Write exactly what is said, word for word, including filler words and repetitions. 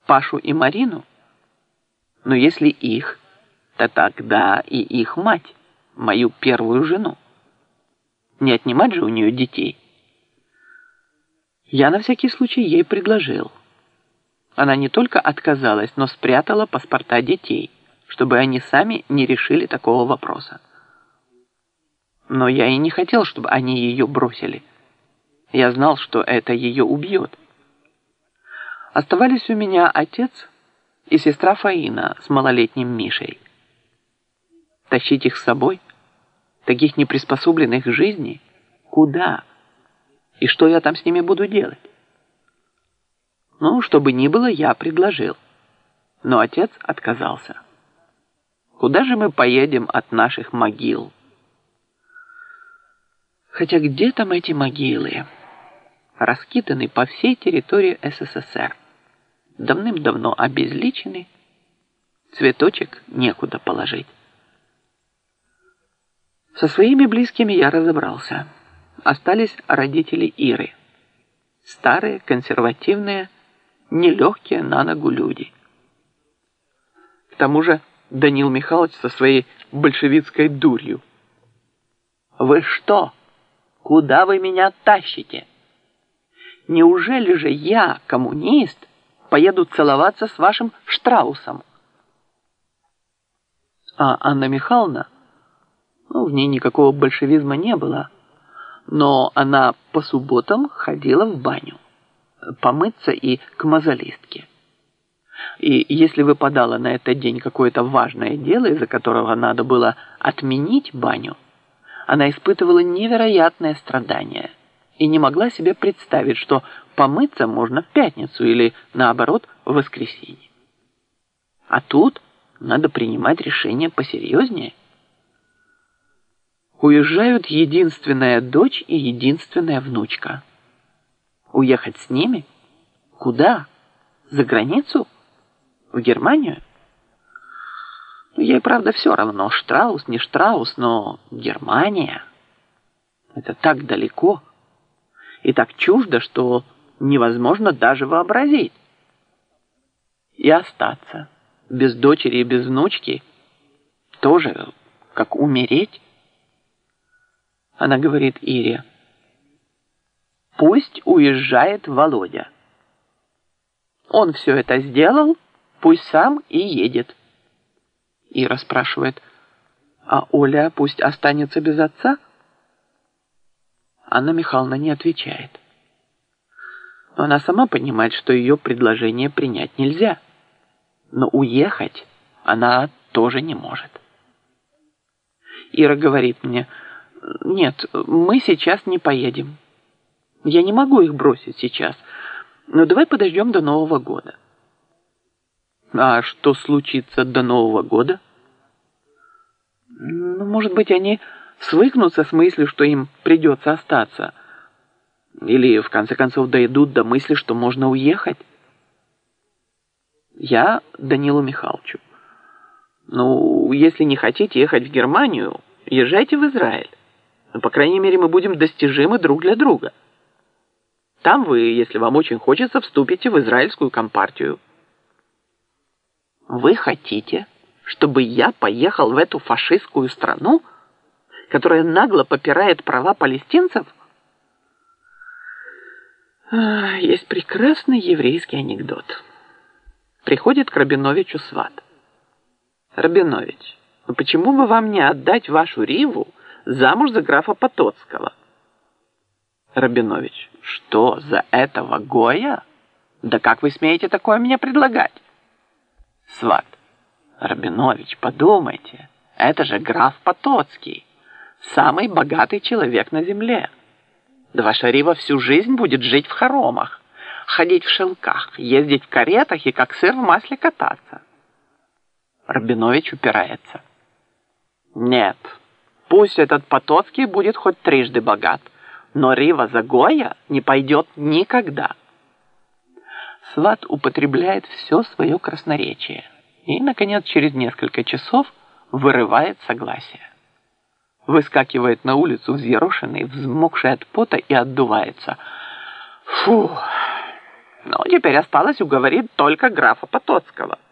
Пашу и Марину? Но если их, то тогда и их мать, мою первую жену. Не отнимать же у нее детей. Я на всякий случай ей предложил. Она не только отказалась, но спрятала паспорта детей, чтобы они сами не решили такого вопроса. Но я и не хотел, чтобы они ее бросили. Я знал, что это ее убьет. Оставались у меня отец и сестра Фаина с малолетним Мишей. Тащить их с собой, таких неприспособленных к жизни, куда? И что я там с ними буду делать? Ну, что бы ни было, я предложил. Но отец отказался. Куда же мы поедем от наших могил? Хотя где там эти могилы? Раскиданы по всей территории СССР. Давным-давно обезличены. Цветочек некуда положить. Со своими близкими я разобрался. Остались родители Иры. Старые, консервативные, нелегкие на ногу люди. К тому же Данил Михайлович со своей большевистской дурью. Вы что? Куда вы меня тащите? Неужели же я, коммунист, поеду целоваться с вашим Штраусом? А Анна Михайловна, ну, в ней никакого большевизма не было, но она по субботам ходила в баню, помыться и к мазолистке. И если выпадало на этот день какое-то важное дело, из-за которого надо было отменить баню, она испытывала невероятное страдание и не могла себе представить, что помыться можно в пятницу или, наоборот, в воскресенье. А тут надо принимать решение посерьезнее. Уезжают единственная дочь и единственная внучка. Уехать с ними? Куда? За границу? В Германию? Ну, ей, правда, все равно, Штраус, не Штраус, но Германия – это так далеко и так чуждо, что невозможно даже вообразить. И остаться без дочери и без внучки тоже как умереть. Она говорит Ире: пусть уезжает Володя. Он все это сделал, пусть сам и едет. Ира спрашивает: а Оля пусть останется без отца? Анна Михайловна не отвечает. Но она сама понимает, что ее предложение принять нельзя. Но уехать она тоже не может. Ира говорит мне: нет, мы сейчас не поедем. Я не могу их бросить сейчас. Но давай подождем до Нового года. А что случится до Нового года? Ну, может быть, они свыкнутся с мыслью, что им придется остаться. Или, в конце концов, дойдут до мысли, что можно уехать. Я Данилу Михайловичу: ну, если не хотите ехать в Германию, езжайте в Израиль. По крайней мере, мы будем достижимы друг для друга. Там вы, если вам очень хочется, вступите в израильскую компартию. Вы хотите, чтобы я поехал в эту фашистскую страну, которая нагло попирает права палестинцев? Есть прекрасный еврейский анекдот. Приходит к Рабиновичу сват. Рабинович, ну почему бы вам не отдать вашу Риву замуж за графа Потоцкого? Рабинович: что, за этого Гоя? Да как вы смеете такое мне предлагать? Сват: Рабинович, подумайте, это же граф Потоцкий, самый богатый человек на земле. Да ваша Рива всю жизнь будет жить в хоромах, ходить в шелках, ездить в каретах и как сыр в масле кататься. Рабинович упирается: нет, пусть этот Потоцкий будет хоть трижды богат, но Рива за Гоя не пойдет никогда. Сват употребляет все свое красноречие и, наконец, через несколько часов вырывает согласие. Выскакивает на улицу взъерошенный, взмокший от пота и отдувается. Фу, Но теперь осталось уговорить только графа Потоцкого.